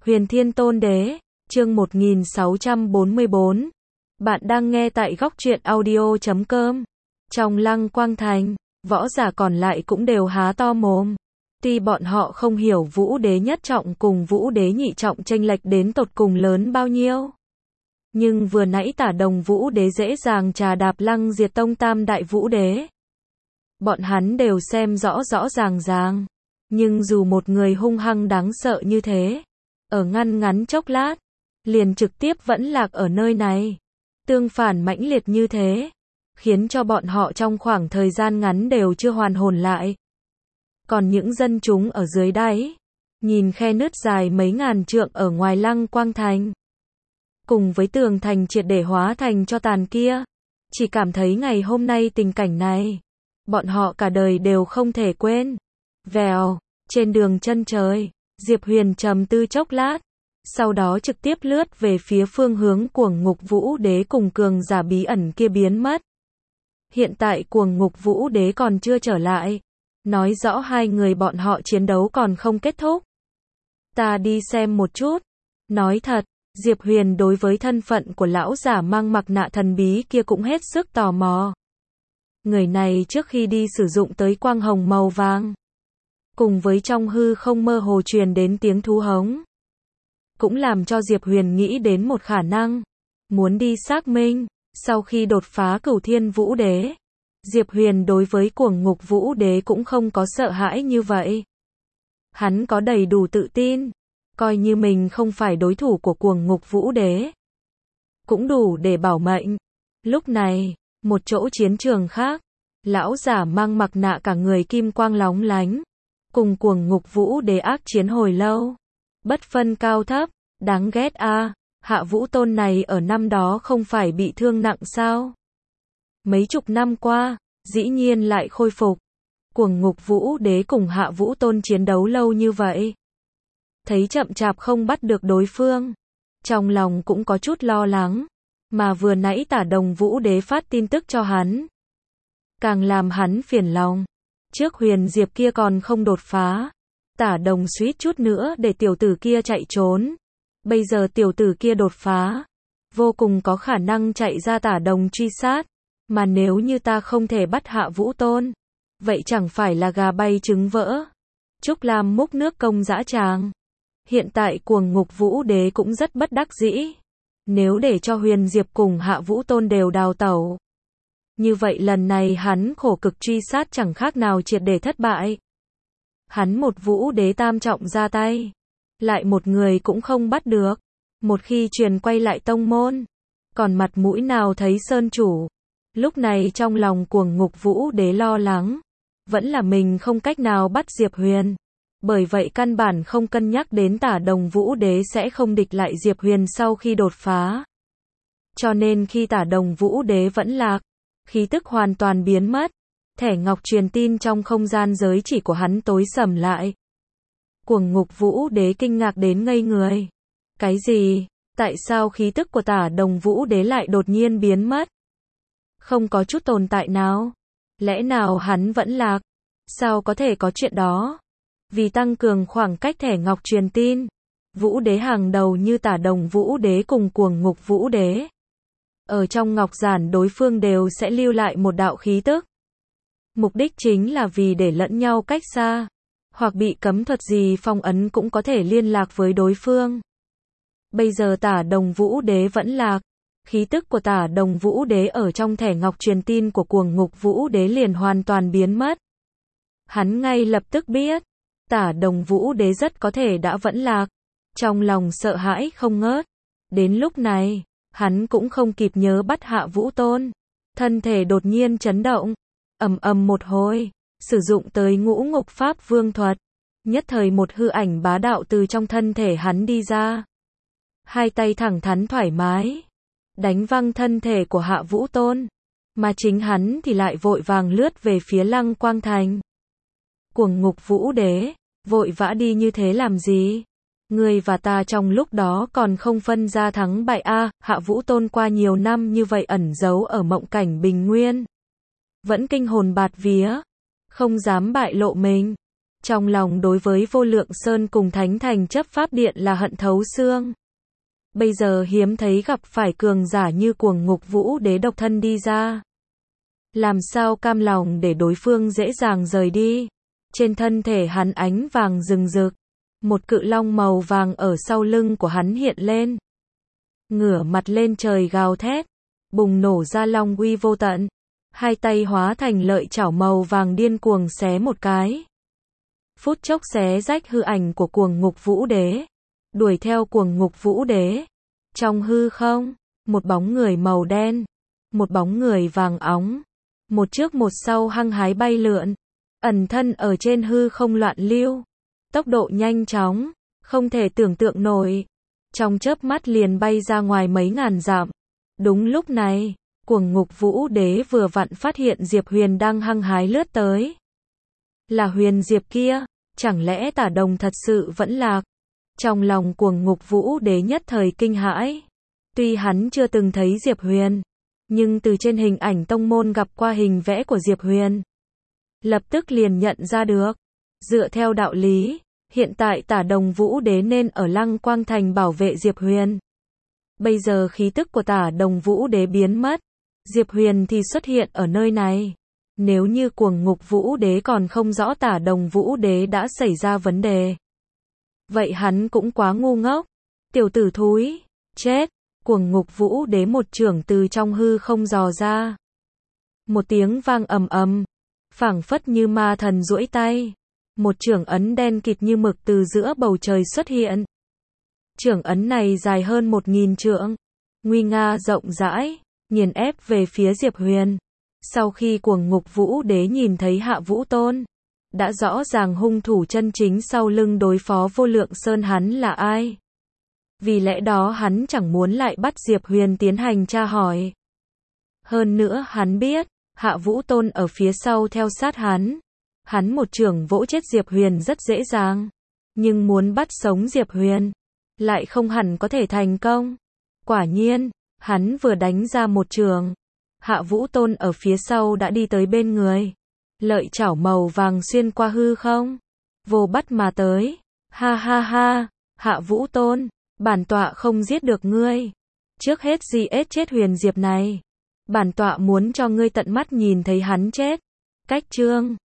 Huyền Thiên Tôn Đế, chương 1644. Bạn đang nghe tại góc truyện audio.com. Trong Lăng Quang Thành, võ giả còn lại cũng đều há to mồm. Tuy bọn họ không hiểu Vũ Đế nhất trọng cùng Vũ Đế nhị trọng chênh lệch đến tột cùng lớn bao nhiêu. Nhưng vừa nãy Tả Đồng Vũ Đế dễ dàng trà đạp Lăng diệt tông tam đại Vũ Đế. Bọn hắn đều xem rõ rõ ràng ràng. Nhưng dù một người hung hăng đáng sợ như thế, ở ngăn chốc lát, liền trực tiếp vẫn lạc ở nơi này. Tương phản mãnh liệt như thế, khiến cho bọn họ trong khoảng thời gian ngắn đều chưa hoàn hồn lại. Còn những dân chúng ở dưới đáy, nhìn khe nứt dài mấy ngàn trượng ở ngoài Lăng Quang Thành, cùng với tường thành triệt để hóa thành cho tàn kia, chỉ cảm thấy ngày hôm nay tình cảnh này, bọn họ cả đời đều không thể quên. Vèo, trên đường chân trời, Diệp Huyền trầm tư chốc lát, sau đó trực tiếp lướt về phía phương hướng Cuồng Ngục Vũ Đế cùng cường giả bí ẩn kia biến mất. Hiện tại Cuồng Ngục Vũ Đế còn chưa trở lại, nói rõ hai người bọn họ chiến đấu còn không kết thúc. Ta đi xem một chút. Nói thật, Diệp Huyền đối với thân phận của lão giả mang mặt nạ thần bí kia cũng hết sức tò mò. Người này trước khi đi sử dụng tới quang hồng màu vàng, cùng với trong hư không mơ hồ truyền đến tiếng thú hống, cũng làm cho Diệp Huyền nghĩ đến một khả năng, muốn đi xác minh, sau khi đột phá Cửu Thiên Vũ Đế, Diệp Huyền đối với Cuồng Ngục Vũ Đế cũng không có sợ hãi như vậy. Hắn có đầy đủ tự tin, coi như mình không phải đối thủ của Cuồng Ngục Vũ Đế, cũng đủ để bảo mệnh. Lúc này, một chỗ chiến trường khác, lão giả mang mặt nạ cả người kim quang lóng lánh, cùng Cuồng Ngục Vũ Đế ác chiến hồi lâu, bất phân cao thấp. Đáng ghét a, Hạ Vũ Tôn này ở năm đó không phải bị thương nặng sao? Mấy chục năm qua, dĩ nhiên lại khôi phục. Cuồng Ngục Vũ Đế cùng Hạ Vũ Tôn chiến đấu lâu như vậy, thấy chậm chạp không bắt được đối phương, trong lòng cũng có chút lo lắng, mà vừa nãy Tả Đồng Vũ Đế phát tin tức cho hắn, càng làm hắn phiền lòng. Trước Huyền Diệp kia còn không đột phá, Tả Đồng suýt chút nữa để tiểu tử kia chạy trốn. Bây giờ tiểu tử kia đột phá, vô cùng có khả năng chạy ra Tả Đồng truy sát, mà nếu như ta không thể bắt Hạ Vũ Tôn, vậy chẳng phải là gà bay trứng vỡ. Trúc Lam múc nước công dã tràng. Hiện tại Cuồng Ngục Vũ Đế cũng rất bất đắc dĩ. Nếu để cho Huyền Diệp cùng Hạ Vũ Tôn đều đào tẩu, như vậy lần này hắn khổ cực truy sát chẳng khác nào triệt để thất bại. Hắn một Vũ Đế tam trọng ra tay, lại một người cũng không bắt được. Một khi truyền quay lại tông môn, còn mặt mũi nào thấy sơn chủ. Lúc này trong lòng Cuồng Ngục Vũ Đế lo lắng, vẫn là mình không cách nào bắt Diệp Huyền. Bởi vậy căn bản không cân nhắc đến Tả Đồng Vũ Đế sẽ không địch lại Diệp Huyền sau khi đột phá. Cho nên khi Tả Đồng Vũ Đế vẫn lạc, khí tức hoàn toàn biến mất, thẻ ngọc truyền tin trong không gian giới chỉ của hắn tối sầm lại. Cuồng Ngục Vũ Đế kinh ngạc đến ngây người. Cái gì? Tại sao khí tức của Tả Đồng Vũ Đế lại đột nhiên biến mất? Không có chút tồn tại nào? Lẽ nào hắn vẫn lạc? Sao có thể có chuyện đó? Vì tăng cường khoảng cách thẻ ngọc truyền tin, Vũ Đế hàng đầu như Tả Đồng Vũ Đế cùng Cuồng Ngục Vũ Đế, ở trong ngọc giản đối phương đều sẽ lưu lại một đạo khí tức. Mục đích chính là vì để lẫn nhau cách xa, hoặc bị cấm thuật gì phong ấn cũng có thể liên lạc với đối phương. Bây giờ Tả Đồng Vũ Đế vẫn lạc, khí tức của Tả Đồng Vũ Đế ở trong thẻ ngọc truyền tin của Cuồng Ngục Vũ Đế liền hoàn toàn biến mất. Hắn ngay lập tức biết, Tả Đồng Vũ Đế rất có thể đã vẫn lạc, trong lòng sợ hãi không ngớt. Đến lúc này, hắn cũng không kịp nhớ bắt Hạ Vũ Tôn, thân thể đột nhiên chấn động, ầm ầm một hồi, sử dụng tới Ngũ Ngục Pháp Vương thuật, nhất thời một hư ảnh bá đạo từ trong thân thể hắn đi ra. Hai tay thẳng thắn thoải mái, đánh văng thân thể của Hạ Vũ Tôn, mà chính hắn thì lại vội vàng lướt về phía Lăng Quang Thành. Cuồng Ngục Vũ Đế, vội vã đi như thế làm gì? Ngươi và ta trong lúc đó còn không phân ra thắng bại a. Hạ Vũ Tôn qua nhiều năm như vậy ẩn giấu ở mộng cảnh bình nguyên, vẫn kinh hồn bạt vía, không dám bại lộ mình. Trong lòng đối với Vô Lượng Sơn cùng Thánh Thành chấp pháp điện là hận thấu xương. Bây giờ hiếm thấy gặp phải cường giả như Cuồng Ngục Vũ Đế độc thân đi ra. Làm sao cam lòng để đối phương dễ dàng rời đi. Trên thân thể hắn ánh vàng rừng rực. Một cự long màu vàng ở sau lưng của hắn hiện lên. Ngửa mặt lên trời gào thét. Bùng nổ ra long uy vô tận. Hai tay hóa thành lợi chảo màu vàng điên cuồng xé một cái. Phút chốc xé rách hư ảnh của Cuồng Ngục Vũ Đế. Đuổi theo Cuồng Ngục Vũ Đế. Trong hư không, một bóng người màu đen. Một bóng người vàng óng. Một trước một sau hăng hái bay lượn. Ẩn thân ở trên hư không loạn lưu. Tốc độ nhanh chóng, không thể tưởng tượng nổi. Trong chớp mắt liền bay ra ngoài mấy ngàn dặm. Đúng lúc này, Cuồng Ngục Vũ Đế vừa vặn phát hiện Diệp Huyền đang hăng hái lướt tới. Là Huyền Diệp kia, chẳng lẽ Tả Đồng thật sự vẫn lạc? Trong lòng Cuồng Ngục Vũ Đế nhất thời kinh hãi. Tuy hắn chưa từng thấy Diệp Huyền, nhưng từ trên hình ảnh tông môn gặp qua hình vẽ của Diệp Huyền. Lập tức liền nhận ra được. Dựa theo đạo lý, hiện tại Tả Đồng Vũ Đế nên ở Lăng Quang Thành bảo vệ Diệp Huyền. Bây giờ khí tức của Tả Đồng Vũ Đế biến mất. Diệp Huyền thì xuất hiện ở nơi này. Nếu như Cuồng Ngục Vũ Đế còn không rõ Tả Đồng Vũ Đế đã xảy ra vấn đề, vậy hắn cũng quá ngu ngốc. Tiểu tử thúi, chết. Cuồng Ngục Vũ Đế một chưởng từ trong hư không dò ra. Một tiếng vang ầm ầm, phảng phất như ma thần duỗi tay. Một chưởng ấn đen kịt như mực từ giữa bầu trời xuất hiện. Chưởng ấn này dài hơn 1000 trượng, nguy nga rộng rãi, nghiền ép về phía Diệp Huyền. Sau khi Cuồng Ngục Vũ Đế nhìn thấy Hạ Vũ Tôn, đã rõ ràng hung thủ chân chính sau lưng đối phó Vô Lượng Sơn hắn là ai. Vì lẽ đó hắn chẳng muốn lại bắt Diệp Huyền tiến hành tra hỏi. Hơn nữa hắn biết, Hạ Vũ Tôn ở phía sau theo sát hắn. Hắn một chưởng vỗ chết Diệp Huyền rất dễ dàng. Nhưng muốn bắt sống Diệp Huyền, lại không hẳn có thể thành công. Quả nhiên, hắn vừa đánh ra một chưởng, Hạ Vũ Tôn ở phía sau đã đi tới bên người. Lợi chảo màu vàng xuyên qua hư không, vô bắt mà tới. Ha ha ha, Hạ Vũ Tôn, bản tọa không giết được ngươi. Trước hết giết chết Huyền Diệp này. Bản tọa muốn cho ngươi tận mắt nhìn thấy hắn chết. Cách chương